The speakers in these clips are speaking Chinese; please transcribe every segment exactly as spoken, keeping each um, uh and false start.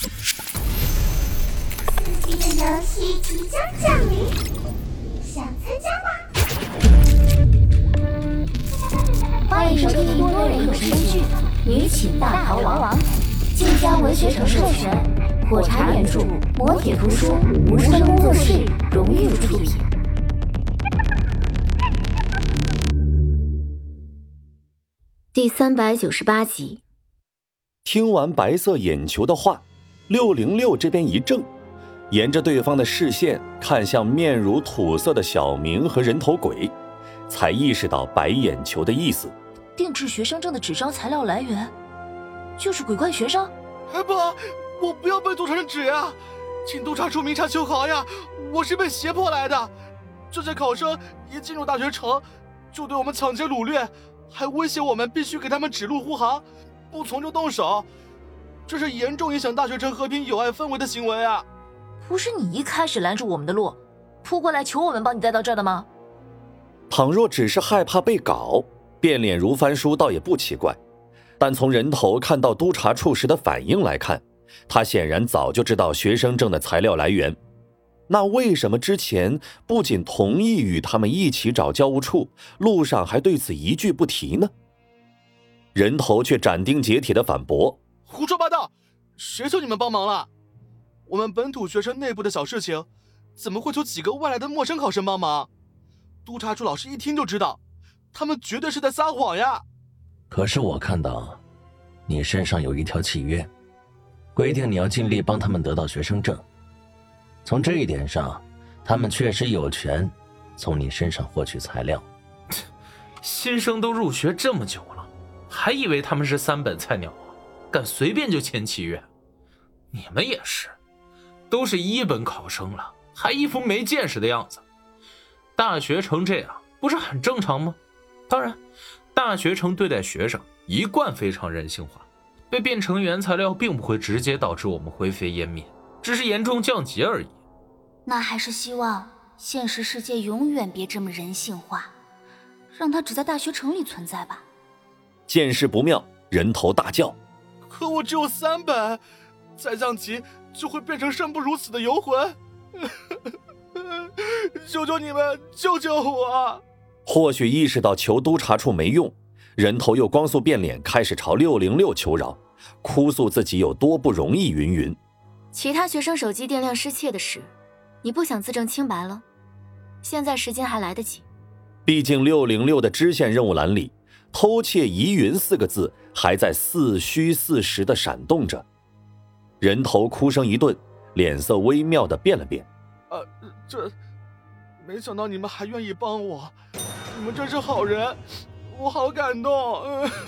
刺激的游戏即将降临，想参加吗？ 欢迎收听多人有声剧《女寝大逃亡》，晋江文学城授权，火柴原著，磨铁图书，无声工作室荣誉出品。第三百九十八集。 听完白色眼球的话，六零六这边一怔，沿着对方的视线看向面如土色的小明和人头鬼，才意识到白眼球的意思。 定制学生证的纸张材料来源就是鬼怪学生。 哎不，我不要被督查成纸呀，请督查处明察秋毫呀，我是被胁迫来的。这些考生一进入大学城就对我们抢劫掳掠，还威胁我们必须给他们指路护航，不从就动手，这是严重影响大学城和平友爱氛围的行为啊！ 不是你一开始拦住我们的路，扑过来求我们帮你带到这儿的吗？ 倘若只是害怕被搞，变脸如翻书倒也不奇怪，但从人头看到督察处时的反应来看，他显然早就知道学生证的材料来源。那为什么之前不仅同意与他们一起找教务处，路上还对此一句不提呢？人头却斩钉截铁地反驳： 胡说八道，谁求你们帮忙了？我们本土学生内部的小事情，怎么会求几个外来的陌生考生帮忙？督察处老师一听就知道，他们绝对是在撒谎呀！ 可是我看到你身上有一条契约，规定你要尽力帮他们得到学生证。从这一点上，他们确实有权从你身上获取材料。 新生都入学这么久了，还以为他们是三本菜鸟啊，敢随便就签契约。你们也是，都是一本考生了，还一副没见识的样子。大学城这样不是很正常吗？当然，大学城对待学生一贯非常人性化，被变成原材料并不会直接导致我们灰飞烟灭，只是严重降级而已。 那还是希望现实世界永远别这么人性化，让它只在大学城里存在吧。 见势不妙，人头大叫： 可我只有三本，再降级就会变成生不如死的游魂。求求你们救救我！ 或许意识到求督察处没用，人头又光速变脸，开始朝六零六求饶，哭诉自己有多不容易云云。 其他学生手机电量失窃的事，你不想自证清白了？现在时间还来得及。 毕竟六零六的支线任务栏里，偷窃疑云四个字还在似虚似实的闪动着。人头哭声一顿，脸色微妙地变了变。 呃，这没想到你们还愿意帮我，你们真是好人，我好感动。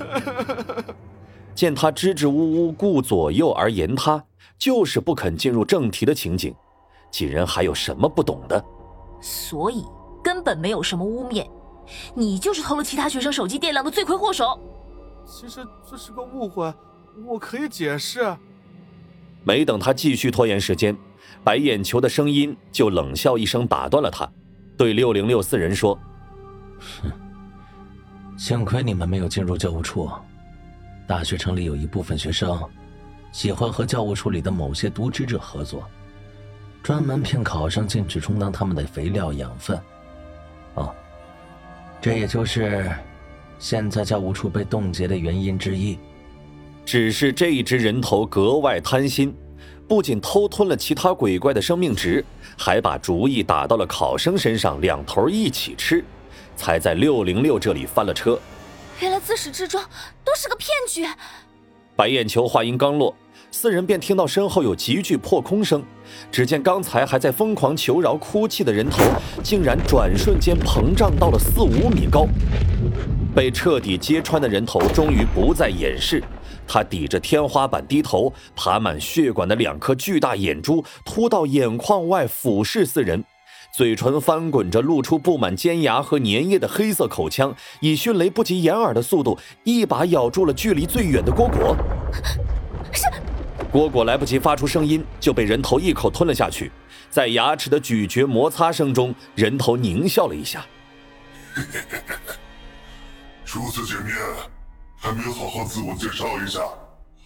见他支支吾吾顾左右而言他，就是不肯进入正题的情景，几人还有什么不懂的？ 所以根本没有什么污蔑，你就是偷了其他学生手机电量的罪魁祸首。 其实这是个误会，我可以解释。 没等他继续拖延时间，白眼球的声音就冷笑一声打断了他，对六零六四人说： 哼，幸亏你们没有进入教务处。大学城里有一部分学生喜欢和教务处里的某些渎职者合作，专门骗考生进去充当他们的肥料养分。哦，这也就是现在教务处被冻结的原因之一。 只是这一只人头格外贪心，不仅偷吞了其他鬼怪的生命值，还把主意打到了考生身上，两头一起吃，才在六零六这里翻了车。 原来自始至终都是个骗局。 白眼球话音刚落，四人便听到身后有几句破空声，只见刚才还在疯狂求饶哭泣的人头，竟然转瞬间膨胀到了四五米高。被彻底揭穿的人头终于不再掩饰，他抵着天花板低头，爬满血管的两颗巨大眼珠凸到眼眶外俯视四人，嘴唇翻滚着露出布满尖牙和粘液的黑色口腔，以迅雷不及掩耳的速度一把咬住了距离最远的蝈蝈。 是蝈蝈来不及发出声音，就被人头一口吞了下去。在牙齿的咀嚼摩擦声中，人头狞笑了一下。 初次见面，还没有好好自我介绍一下。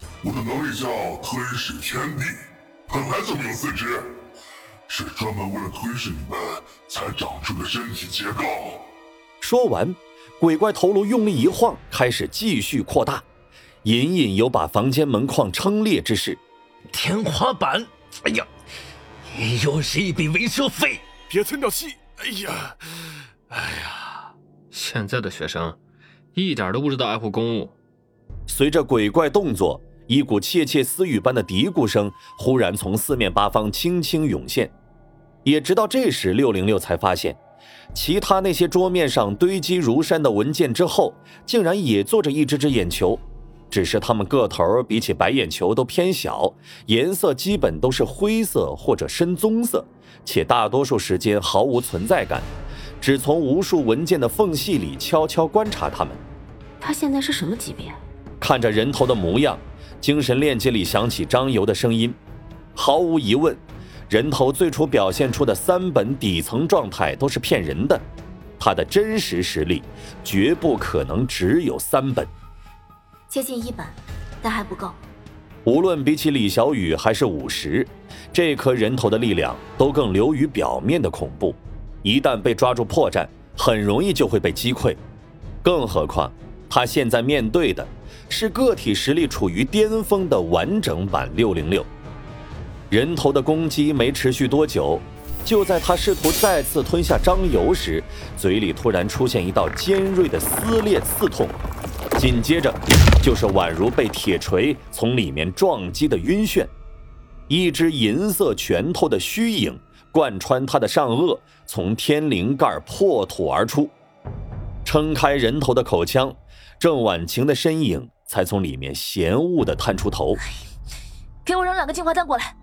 我的能力叫吞噬天地，本来就没有四肢，是专门为了吞噬你们才长出的身体结构。 说完，鬼怪头颅用力一晃，开始继续扩大，隐隐有把房间门框撑裂之势。 天花板，哎呀，又是一笔维修费。 别存掉气，哎呀，哎呀， 现在的学生一点都不知道爱护公物。 随着鬼怪动作，一股窃窃私语般的嘀咕声忽然从四面八方轻轻涌现。也直到这时，六零六才发现，其他那些桌面上堆积如山的文件之后，竟然也坐着一只只眼球，只是它们个头比起白眼球都偏小，颜色基本都是灰色或者深棕色，且大多数时间毫无存在感，只从无数文件的缝隙里悄悄观察它们。 他现在是什么级别？ 看着人头的模样，精神链接里响起张游的声音。毫无疑问，人头最初表现出的三本底层状态都是骗人的，他的真实实力绝不可能只有三本。 接近一本，但还不够。 无论比起李小雨还是五十，这颗人头的力量都更流于表面的恐怖，一旦被抓住破绽，很容易就会被击溃。更何况他现在面对的是个体实力处于巅峰的完整版六零六。人头的攻击没持续多久，就在他试图再次吞下张游时，嘴里突然出现一道尖锐的撕裂刺痛，紧接着就是宛如被铁锤从里面撞击的晕眩，一只银色拳头的虚影贯穿他的上颚，从天灵盖破土而出，撑开人头的口腔，郑婉晴的身影才从里面嫌恶地探出头。 给我扔两个净化弹过来。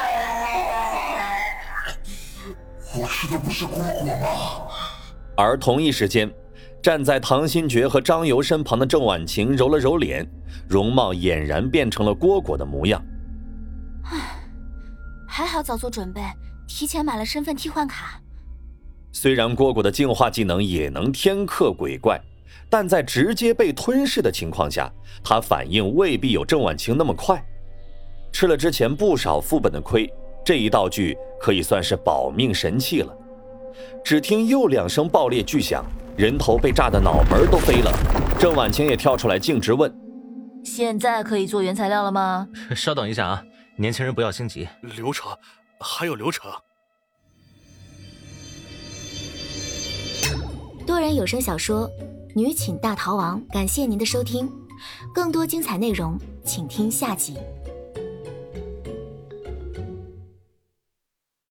我吃的不是果果吗？ 而同一时间，站在唐新觉和张游身旁的郑婉晴揉了揉脸，容貌俨然变成了蝈蝈的模样。 还好早做准备，提前买了身份替换卡。 虽然蝈蝈的净化技能也能天克鬼怪，但在直接被吞噬的情况下，他反应未必有郑婉晴那么快。吃了之前不少副本的亏，这一道具可以算是保命神器了。只听又两声爆裂巨响，人头被炸得脑门都飞了。郑婉晴也跳出来径直问： 现在可以做原材料了吗？ 稍等一下啊，年轻人不要心急。 流程还有流程。 多人有声小说《女寝大逃亡》，感谢您的收听，更多精彩内容请听下集。